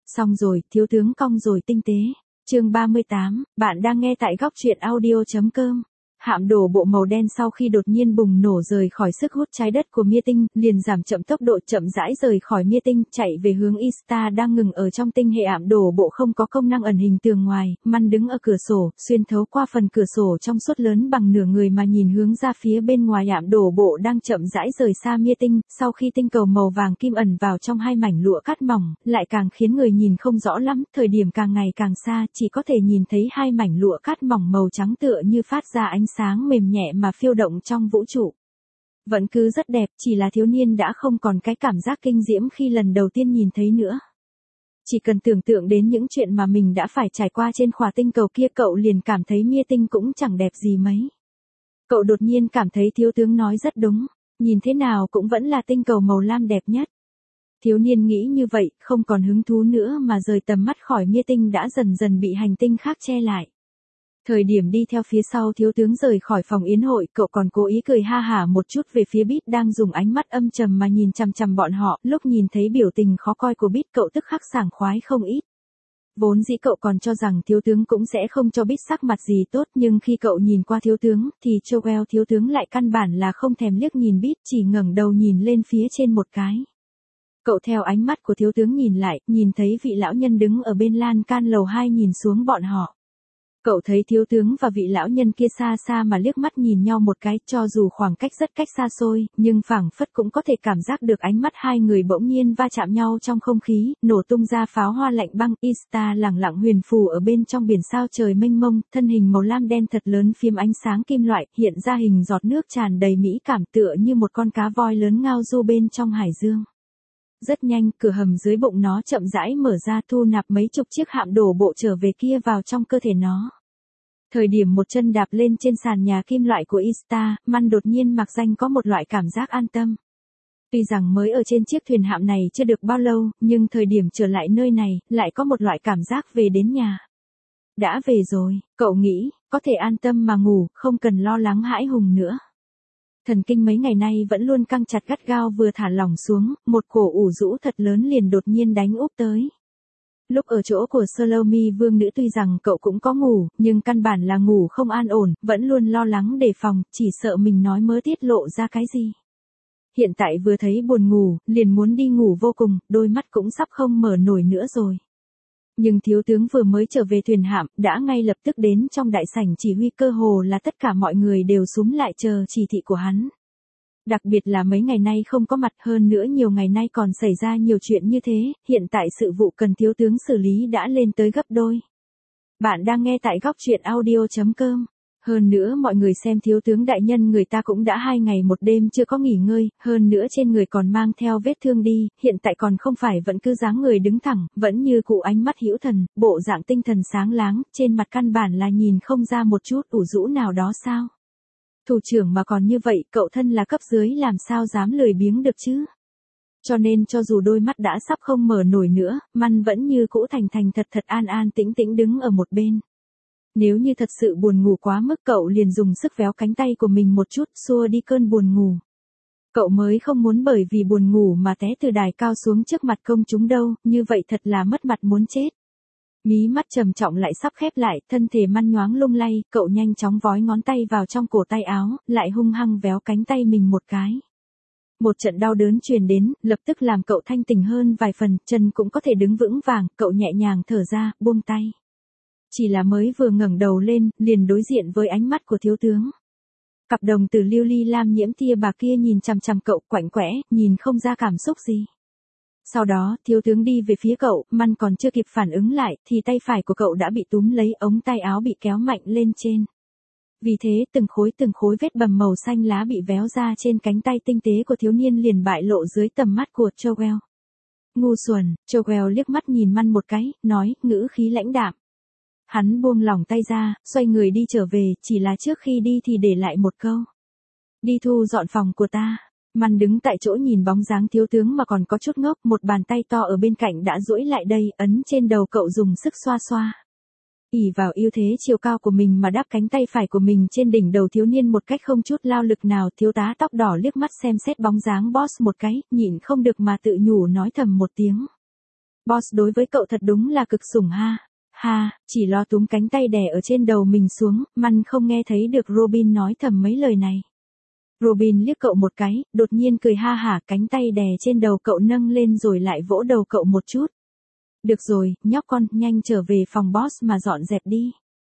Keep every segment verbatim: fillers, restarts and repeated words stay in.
Xong rồi, thiếu tướng cong rồi tinh tế. Chương ba mươi tám, bạn đang nghe tại góc truyện audio chấm com. Hạm đổ bộ màu đen sau khi đột nhiên bùng nổ rời khỏi sức hút trái đất của Mia Tinh, liền giảm chậm tốc độ chậm rãi rời khỏi Mia Tinh, chạy về hướng Ista đang ngừng ở trong tinh hệ. Hạm đổ bộ không có công năng ẩn hình tường ngoài, Man đứng ở cửa sổ, xuyên thấu qua phần cửa sổ trong suốt lớn bằng nửa người mà nhìn hướng ra phía bên ngoài. Hạm đổ bộ đang chậm rãi rời xa Mia Tinh, sau khi tinh cầu màu vàng kim ẩn vào trong hai mảnh lụa cát mỏng, lại càng khiến người nhìn không rõ lắm, thời điểm càng ngày càng xa, chỉ có thể nhìn thấy hai mảnh lụa cát mỏng màu trắng tựa như phát ra ánh sáng mềm nhẹ mà phiêu động trong vũ trụ. Vẫn cứ rất đẹp, chỉ là thiếu niên đã không còn cái cảm giác kinh diễm khi lần đầu tiên nhìn thấy nữa. Chỉ cần tưởng tượng đến những chuyện mà mình đã phải trải qua trên khỏa tinh cầu kia, cậu liền cảm thấy Mia Tinh cũng chẳng đẹp gì mấy. Cậu đột nhiên cảm thấy thiếu tướng nói rất đúng, nhìn thế nào cũng vẫn là tinh cầu màu lam đẹp nhất. Thiếu niên nghĩ như vậy, không còn hứng thú nữa mà rời tầm mắt khỏi Mia Tinh đã dần dần bị hành tinh khác che lại. Thời điểm đi theo phía sau thiếu tướng rời khỏi phòng yến hội, cậu còn cố ý cười ha hả một chút về phía Bít đang dùng ánh mắt âm trầm mà nhìn chằm chằm bọn họ. Lúc nhìn thấy biểu tình khó coi của Bít, cậu tức khắc sảng khoái không ít. Vốn dĩ cậu còn cho rằng thiếu tướng cũng sẽ không cho Bít sắc mặt gì tốt, nhưng khi cậu nhìn qua thiếu tướng, thì Joel thiếu tướng lại căn bản là không thèm liếc nhìn Bít, chỉ ngẩng đầu nhìn lên phía trên một cái. Cậu theo ánh mắt của thiếu tướng nhìn lại, nhìn thấy vị lão nhân đứng ở bên lan can lầu hai nhìn xuống bọn họ. Cậu thấy thiếu tướng và vị lão nhân kia xa xa mà liếc mắt nhìn nhau một cái, cho dù khoảng cách rất cách xa xôi, nhưng phảng phất cũng có thể cảm giác được ánh mắt hai người bỗng nhiên va chạm nhau trong không khí, nổ tung ra pháo hoa lạnh băng. Ista lẳng lặng huyền phù ở bên trong biển sao trời mênh mông, thân hình màu lam đen thật lớn phiếm ánh sáng kim loại, hiện ra hình giọt nước tràn đầy mỹ cảm tựa như một con cá voi lớn ngao du bên trong hải dương. Rất nhanh, cửa hầm dưới bụng nó chậm rãi mở ra, thu nạp mấy chục chiếc hạm đổ bộ trở về kia vào trong cơ thể nó. Thời điểm một chân đạp lên trên sàn nhà kim loại của Ista, Man đột nhiên mặc danh có một loại cảm giác an tâm. Tuy rằng mới ở trên chiếc thuyền hạm này chưa được bao lâu, nhưng thời điểm trở lại nơi này, lại có một loại cảm giác về đến nhà. Đã về rồi, cậu nghĩ, có thể an tâm mà ngủ, không cần lo lắng hãi hùng nữa. Thần kinh mấy ngày nay vẫn luôn căng chặt gắt gao vừa thả lỏng xuống, một cổ ủ rũ thật lớn liền đột nhiên đánh úp tới. Lúc ở chỗ của Salome vương nữ tuy rằng cậu cũng có ngủ, nhưng căn bản là ngủ không an ổn, vẫn luôn lo lắng đề phòng, chỉ sợ mình nói mớ tiết lộ ra cái gì. Hiện tại vừa thấy buồn ngủ, liền muốn đi ngủ vô cùng, đôi mắt cũng sắp không mở nổi nữa rồi. Nhưng thiếu tướng vừa mới trở về thuyền hạm, đã ngay lập tức đến trong đại sảnh chỉ huy, cơ hồ là tất cả mọi người đều xúm lại chờ chỉ thị của hắn. Đặc biệt là mấy ngày nay không có mặt, hơn nữa nhiều ngày nay còn xảy ra nhiều chuyện như thế, hiện tại sự vụ cần thiếu tướng xử lý đã lên tới gấp đôi. Bạn đang nghe tại góc truyện audio chấm com. Hơn nữa mọi người xem thiếu tướng đại nhân người ta cũng đã hai ngày một đêm chưa có nghỉ ngơi, hơn nữa trên người còn mang theo vết thương đi, hiện tại còn không phải vẫn cứ dáng người đứng thẳng, vẫn như cụ ánh mắt hữu thần, bộ dạng tinh thần sáng láng, trên mặt căn bản là nhìn không ra một chút ủ rũ nào đó sao. Thủ trưởng mà còn như vậy, cậu thân là cấp dưới làm sao dám lười biếng được chứ. Cho nên cho dù đôi mắt đã sắp không mở nổi nữa, Man vẫn như cũ thành thành thật thật an an tĩnh tĩnh đứng ở một bên. Nếu như thật sự buồn ngủ quá mức, cậu liền dùng sức véo cánh tay của mình một chút, xua đi cơn buồn ngủ. Cậu mới không muốn bởi vì buồn ngủ mà té từ đài cao xuống trước mặt công chúng đâu, như vậy thật là mất mặt muốn chết. Mí mắt trầm trọng lại sắp khép lại, thân thể Man nhoáng lung lay, cậu nhanh chóng vói ngón tay vào trong cổ tay áo, lại hung hăng véo cánh tay mình một cái. Một trận đau đớn truyền đến, lập tức làm cậu thanh tỉnh hơn vài phần, chân cũng có thể đứng vững vàng, cậu nhẹ nhàng thở ra, buông tay. Chỉ là mới vừa ngẩng đầu lên, liền đối diện với ánh mắt của thiếu tướng. Cặp đồng tử lưu ly lam nhiễm tia bạc kia nhìn chằm chằm cậu quạnh quẽ, nhìn không ra cảm xúc gì. Sau đó, thiếu tướng đi về phía cậu, Man còn chưa kịp phản ứng lại, thì tay phải của cậu đã bị túm lấy, ống tay áo bị kéo mạnh lên trên. Vì thế, từng khối từng khối vết bầm màu xanh lá bị véo ra trên cánh tay tinh tế của thiếu niên liền bại lộ dưới tầm mắt của Joel. Ngu xuẩn, Joel liếc mắt nhìn Man một cái, nói, ngữ khí lãnh đạm. Hắn buông lỏng tay ra, xoay người đi trở về, chỉ là trước khi đi thì để lại một câu. Đi thu dọn phòng của ta. Man đứng tại chỗ nhìn bóng dáng thiếu tướng mà còn có chút ngốc, một bàn tay to ở bên cạnh đã duỗi lại đây, ấn trên đầu cậu dùng sức xoa xoa. ỷ vào ưu thế chiều cao của mình mà đắp cánh tay phải của mình trên đỉnh đầu thiếu niên một cách không chút lao lực nào. Thiếu tá tóc đỏ liếc mắt xem xét bóng dáng boss một cái, nhịn không được mà tự nhủ nói thầm một tiếng. Boss đối với cậu thật đúng là cực sủng ha. Ha, chỉ lo túm cánh tay đè ở trên đầu mình xuống, Man không nghe thấy được Robin nói thầm mấy lời này. Robin liếc cậu một cái, đột nhiên cười ha hả, cánh tay đè trên đầu cậu nâng lên rồi lại vỗ đầu cậu một chút. Được rồi, nhóc con, nhanh trở về phòng boss mà dọn dẹp đi.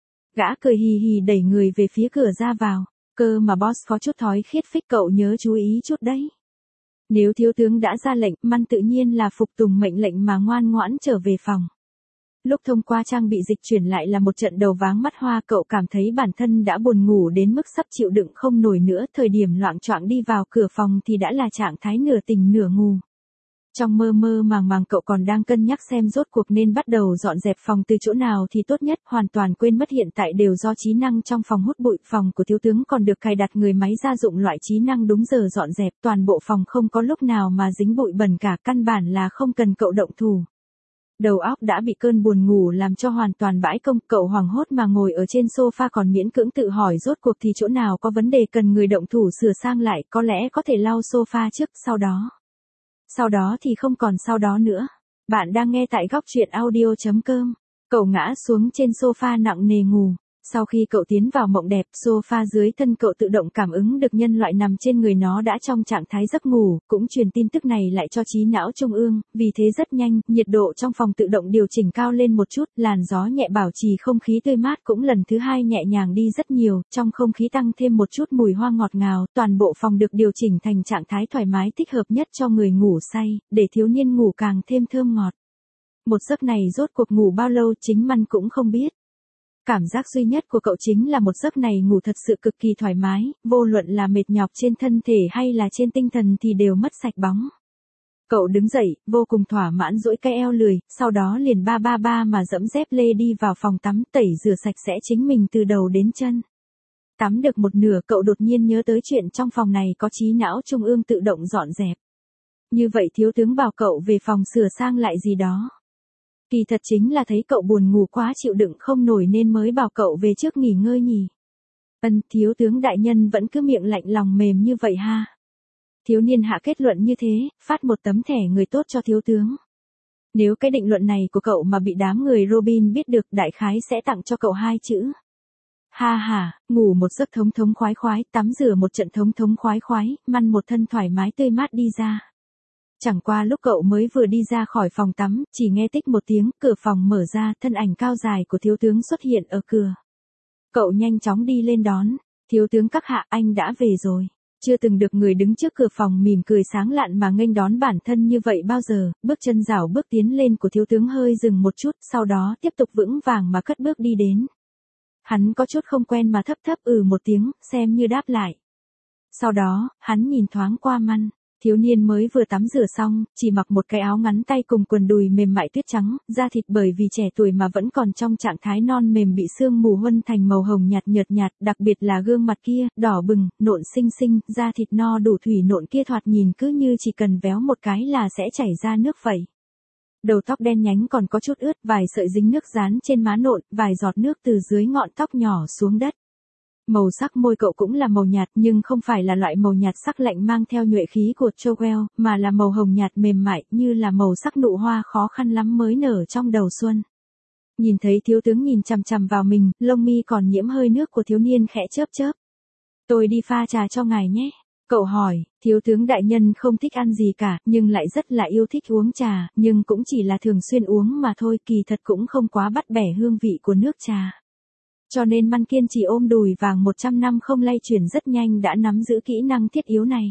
Gã cười hì hì đẩy người về phía cửa ra vào, cơ mà boss có chút thói khiết phích, cậu nhớ chú ý chút đấy. Nếu thiếu tướng đã ra lệnh, Man tự nhiên là phục tùng mệnh lệnh mà ngoan ngoãn trở về phòng. Lúc thông qua trang bị dịch chuyển lại là một trận đầu váng mắt hoa, cậu cảm thấy bản thân đã buồn ngủ đến mức sắp chịu đựng không nổi nữa, thời điểm loạng choạng đi vào cửa phòng thì đã là trạng thái nửa tỉnh nửa ngủ. Trong mơ mơ màng màng cậu còn đang cân nhắc xem rốt cuộc nên bắt đầu dọn dẹp phòng từ chỗ nào thì tốt nhất, hoàn toàn quên mất hiện tại đều do trí năng trong phòng hút bụi. Phòng của thiếu tướng còn được cài đặt người máy gia dụng loại trí năng đúng giờ dọn dẹp, toàn bộ phòng không có lúc nào mà dính bụi bẩn cả, căn bản là không cần cậu động thủ. Đầu óc đã bị cơn buồn ngủ làm cho hoàn toàn bãi công, cậu hoảng hốt mà ngồi ở trên sofa còn miễn cưỡng tự hỏi rốt cuộc thì chỗ nào có vấn đề cần người động thủ sửa sang lại, có lẽ có thể lau sofa trước, sau đó. Sau đó thì không còn sau đó nữa. Bạn đang nghe tại góc truyện audio chấm com. Cậu ngã xuống trên sofa nặng nề ngủ. Sau khi cậu tiến vào mộng đẹp, sofa dưới thân cậu tự động cảm ứng được nhân loại nằm trên người nó đã trong trạng thái giấc ngủ, cũng truyền tin tức này lại cho trí não trung ương, vì thế rất nhanh, nhiệt độ trong phòng tự động điều chỉnh cao lên một chút, làn gió nhẹ bảo trì không khí tươi mát cũng lần thứ hai nhẹ nhàng đi rất nhiều, trong không khí tăng thêm một chút mùi hoa ngọt ngào, toàn bộ phòng được điều chỉnh thành trạng thái thoải mái thích hợp nhất cho người ngủ say, để thiếu niên ngủ càng thêm thơm ngọt. Một giấc này rốt cuộc ngủ bao lâu chính Man cũng không biết. Cảm giác duy nhất của cậu chính là một giấc này ngủ thật sự cực kỳ thoải mái, vô luận là mệt nhọc trên thân thể hay là trên tinh thần thì đều mất sạch bóng. Cậu đứng dậy, vô cùng thỏa mãn duỗi cái eo lười, sau đó liền ba ba ba mà dẫm dép lê đi vào phòng tắm, tẩy rửa sạch sẽ chính mình từ đầu đến chân. Tắm được một nửa cậu đột nhiên nhớ tới chuyện trong phòng này có trí não trung ương tự động dọn dẹp. Như vậy thiếu tướng bảo cậu về phòng sửa sang lại gì đó. Kỳ thật chính là thấy cậu buồn ngủ quá chịu đựng không nổi nên mới bảo cậu về trước nghỉ ngơi nhỉ. Ân, thiếu tướng đại nhân vẫn cứ miệng lạnh lòng mềm như vậy ha. Thiếu niên hạ kết luận như thế, phát một tấm thẻ người tốt cho thiếu tướng. Nếu cái định luận này của cậu mà bị đám người Robin biết được, đại khái sẽ tặng cho cậu hai chữ. Ha ha, ngủ một giấc thống thống khoái khoái, tắm rửa một trận thống thống khoái khoái, Man một thân thoải mái tươi mát đi ra. Chẳng qua lúc cậu mới vừa đi ra khỏi phòng tắm, chỉ nghe tích một tiếng, cửa phòng mở ra, thân ảnh cao dài của thiếu tướng xuất hiện ở cửa. Cậu nhanh chóng đi lên đón, thiếu tướng các hạ, anh đã về rồi. Chưa từng được người đứng trước cửa phòng mỉm cười sáng lạn mà nghênh đón bản thân như vậy bao giờ, bước chân rảo bước tiến lên của thiếu tướng hơi dừng một chút, sau đó tiếp tục vững vàng mà cất bước đi đến. Hắn có chút không quen mà thấp thấp ừ một tiếng, xem như đáp lại. Sau đó, hắn nhìn thoáng qua Man. Thiếu niên mới vừa tắm rửa xong, chỉ mặc một cái áo ngắn tay cùng quần đùi mềm mại tuyết trắng, da thịt bởi vì trẻ tuổi mà vẫn còn trong trạng thái non mềm bị sương mù huân thành màu hồng nhạt nhợt nhạt, đặc biệt là gương mặt kia, đỏ bừng, nộn xinh xinh, da thịt no đủ thủy nộn kia thoạt nhìn cứ như chỉ cần véo một cái là sẽ chảy ra nước vậy. Đầu tóc đen nhánh còn có chút ướt, vài sợi dính nước dán trên má nộn, vài giọt nước từ dưới ngọn tóc nhỏ xuống đất. Màu sắc môi cậu cũng là màu nhạt nhưng không phải là loại màu nhạt sắc lạnh mang theo nhuệ khí của Chowell, mà là màu hồng nhạt mềm mại như là màu sắc nụ hoa khó khăn lắm mới nở trong đầu xuân. Nhìn thấy thiếu tướng nhìn chằm chằm vào mình, lông mi còn nhiễm hơi nước của thiếu niên khẽ chớp chớp. Tôi đi pha trà cho ngài nhé. Cậu hỏi, thiếu tướng đại nhân không thích ăn gì cả, nhưng lại rất là yêu thích uống trà, nhưng cũng chỉ là thường xuyên uống mà thôi, kỳ thật cũng không quá bắt bẻ hương vị của nước trà. Cho nên Man kiên trì ôm đùi vàng một trăm năm không lay chuyển rất nhanh đã nắm giữ kỹ năng thiết yếu này.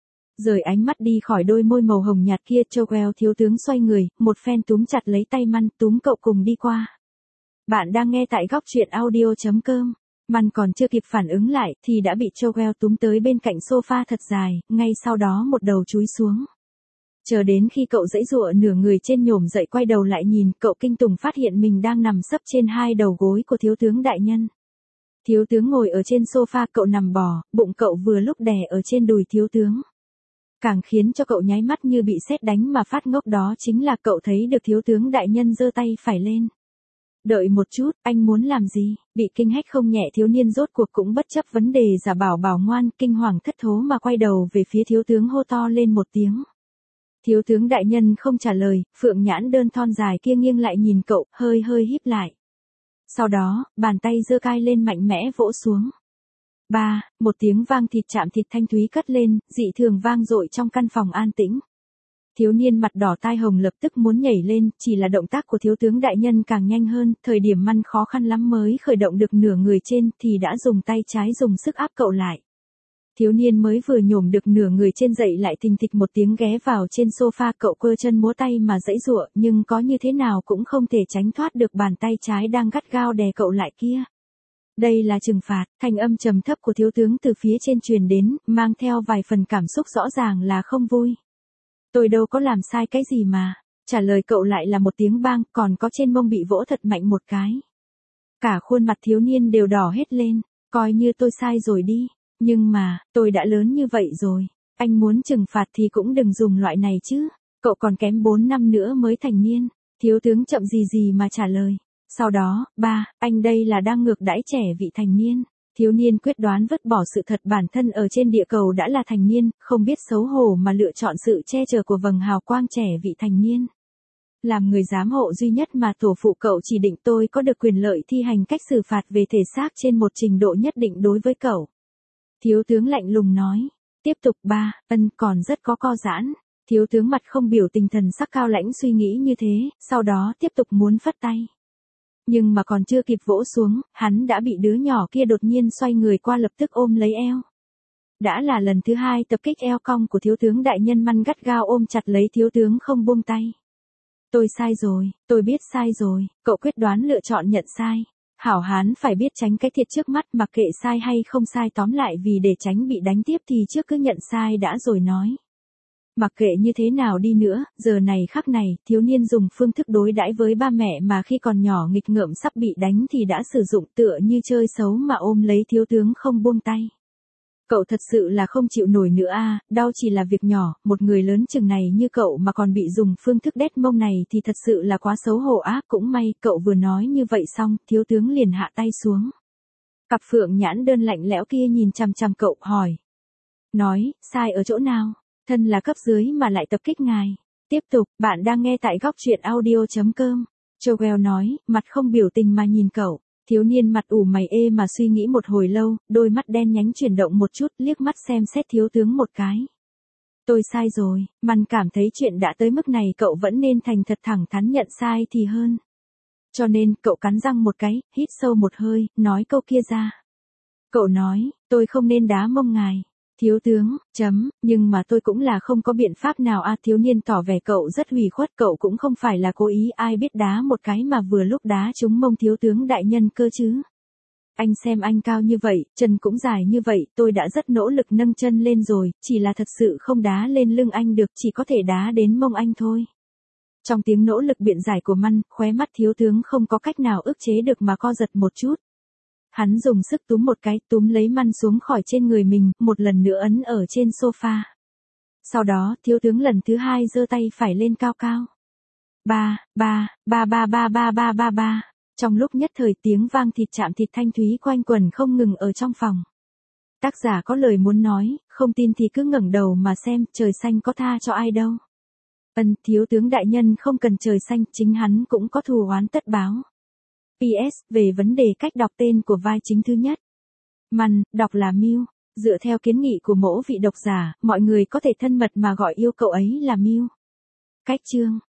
Rời ánh mắt đi khỏi đôi môi màu hồng nhạt kia, Chowell thiếu tướng xoay người, một phen túm chặt lấy tay Man, túm cậu cùng đi qua. Bạn đang nghe tại góc truyện audio chấm com. Man còn chưa kịp phản ứng lại thì đã bị Chowell túm tới bên cạnh sofa thật dài, ngay sau đó một đầu chúi xuống. Chờ đến khi cậu giãy giụa nửa người trên nhổm dậy quay đầu lại nhìn, cậu kinh tủng phát hiện mình đang nằm sấp trên hai đầu gối của thiếu tướng đại nhân. Thiếu tướng ngồi ở trên sofa, cậu nằm bò, bụng cậu vừa lúc đè ở trên đùi thiếu tướng. Càng khiến cho cậu nháy mắt như bị sét đánh mà phát ngốc đó chính là cậu thấy được thiếu tướng đại nhân giơ tay phải lên. Đợi một chút, anh muốn làm gì? Bị kinh hách không nhẹ thiếu niên rốt cuộc cũng bất chấp vấn đề giả bảo bảo ngoan, kinh hoàng thất thố mà quay đầu về phía thiếu tướng hô to lên một tiếng. Thiếu tướng đại nhân không trả lời, phượng nhãn đơn thon dài kia nghiêng lại nhìn cậu, hơi hơi híp lại. Sau đó, bàn tay giơ cai lên mạnh mẽ vỗ xuống. Ba, một tiếng vang thịt chạm thịt thanh thúy cất lên, dị thường vang dội trong căn phòng an tĩnh. Thiếu niên mặt đỏ tai hồng lập tức muốn nhảy lên, chỉ là động tác của thiếu tướng đại nhân càng nhanh hơn, thời điểm Măn khó khăn lắm mới khởi động được nửa người trên thì đã dùng tay trái dùng sức áp cậu lại. Thiếu niên mới vừa nhổm được nửa người trên dậy lại thình thịch một tiếng ghé vào trên sofa, cậu quơ chân múa tay mà giãy giụa, nhưng có như thế nào cũng không thể tránh thoát được bàn tay trái đang gắt gao đè cậu lại kia. Đây là trừng phạt, thanh âm trầm thấp của thiếu tướng từ phía trên truyền đến, mang theo vài phần cảm xúc rõ ràng là không vui. Tôi đâu có làm sai cái gì mà, trả lời cậu lại là một tiếng bang, còn có trên mông bị vỗ thật mạnh một cái. Cả khuôn mặt thiếu niên đều đỏ hết lên, coi như tôi sai rồi đi, nhưng mà, tôi đã lớn như vậy rồi, anh muốn trừng phạt thì cũng đừng dùng loại này chứ, cậu còn kém bốn năm nữa mới thành niên, thiếu tướng chậm gì gì mà trả lời. Sau đó, ba, anh đây là đang ngược đãi trẻ vị thành niên. Thiếu niên quyết đoán vứt bỏ sự thật bản thân ở trên địa cầu đã là thành niên, không biết xấu hổ mà lựa chọn sự che chở của vầng hào quang trẻ vị thành niên. Làm người giám hộ duy nhất mà tổ phụ cậu chỉ định, tôi có được quyền lợi thi hành cách xử phạt về thể xác trên một trình độ nhất định đối với cậu. Thiếu tướng lạnh lùng nói. Tiếp tục ba, ân còn rất có co giãn. Thiếu tướng mặt không biểu tình, thần sắc cao lãnh suy nghĩ như thế, sau đó tiếp tục muốn phất tay. Nhưng mà còn chưa kịp vỗ xuống, hắn đã bị đứa nhỏ kia đột nhiên xoay người qua lập tức ôm lấy eo. Đã là lần thứ hai tập kích eo cong của thiếu tướng đại nhân, Măn gắt gao ôm chặt lấy thiếu tướng không buông tay. Tôi sai rồi, tôi biết sai rồi, cậu quyết đoán lựa chọn nhận sai. Hảo hán phải biết tránh cái thiệt trước mắt, mặc kệ sai hay không sai, tóm lại vì để tránh bị đánh tiếp thì trước cứ nhận sai đã rồi nói. Mặc kệ như thế nào đi nữa, giờ này khắc này, thiếu niên dùng phương thức đối đãi với ba mẹ mà khi còn nhỏ nghịch ngợm sắp bị đánh thì đã sử dụng, tựa như chơi xấu mà ôm lấy thiếu tướng không buông tay. Cậu thật sự là không chịu nổi nữa a, đau chỉ là việc nhỏ, một người lớn chừng này như cậu mà còn bị dùng phương thức đét mông này thì thật sự là quá xấu hổ á. Cũng may, cậu vừa nói như vậy xong, thiếu tướng liền hạ tay xuống. Cặp phượng nhãn đơn lạnh lẽo kia nhìn chằm chằm cậu, hỏi. Nói, sai ở chỗ nào? Thân là cấp dưới mà lại tập kích ngài. Tiếp tục, bạn đang nghe tại góc truyện audio chấm com. Joel nói, mặt không biểu tình mà nhìn cậu. Thiếu niên mặt ủ mày ê mà suy nghĩ một hồi lâu, đôi mắt đen nhánh chuyển động một chút, liếc mắt xem xét thiếu tướng một cái. Tôi sai rồi, Măn cảm thấy chuyện đã tới mức này cậu vẫn nên thành thật thẳng thắn nhận sai thì hơn. Cho nên, cậu cắn răng một cái, hít sâu một hơi, nói câu kia ra. Cậu nói, tôi không nên đá mông ngài. Thiếu tướng, chấm, nhưng mà tôi cũng là không có biện pháp nào a. Thiếu niên tỏ vẻ cậu rất ủy khuất, cậu cũng không phải là cố ý, ai biết đá một cái mà vừa lúc đá trúng mông thiếu tướng đại nhân cơ chứ. Anh xem anh cao như vậy, chân cũng dài như vậy, tôi đã rất nỗ lực nâng chân lên rồi, chỉ là thật sự không đá lên lưng anh được, chỉ có thể đá đến mông anh thôi. Trong tiếng nỗ lực biện giải của Măn, khóe mắt thiếu tướng không có cách nào ức chế được mà co giật một chút. Hắn dùng sức túm một cái, túm lấy Măn xuống khỏi trên người mình, một lần nữa ấn ở trên sofa. Sau đó, thiếu tướng lần thứ hai giơ tay phải lên cao cao. Ba, ba, ba ba ba ba ba ba ba. Trong lúc nhất thời tiếng vang thịt chạm thịt thanh thúy quanh quẩn không ngừng ở trong phòng. Tác giả có lời muốn nói, không tin thì cứ ngẩng đầu mà xem, trời xanh có tha cho ai đâu. Ân, thiếu tướng đại nhân không cần trời xanh, chính hắn cũng có thù oán tất báo. pê ét, về vấn đề cách đọc tên của vai chính thứ nhất. Măn, đọc là Mew. Dựa theo kiến nghị của mỗi vị độc giả, mọi người có thể thân mật mà gọi yêu cậu ấy là Mew. Cách chương.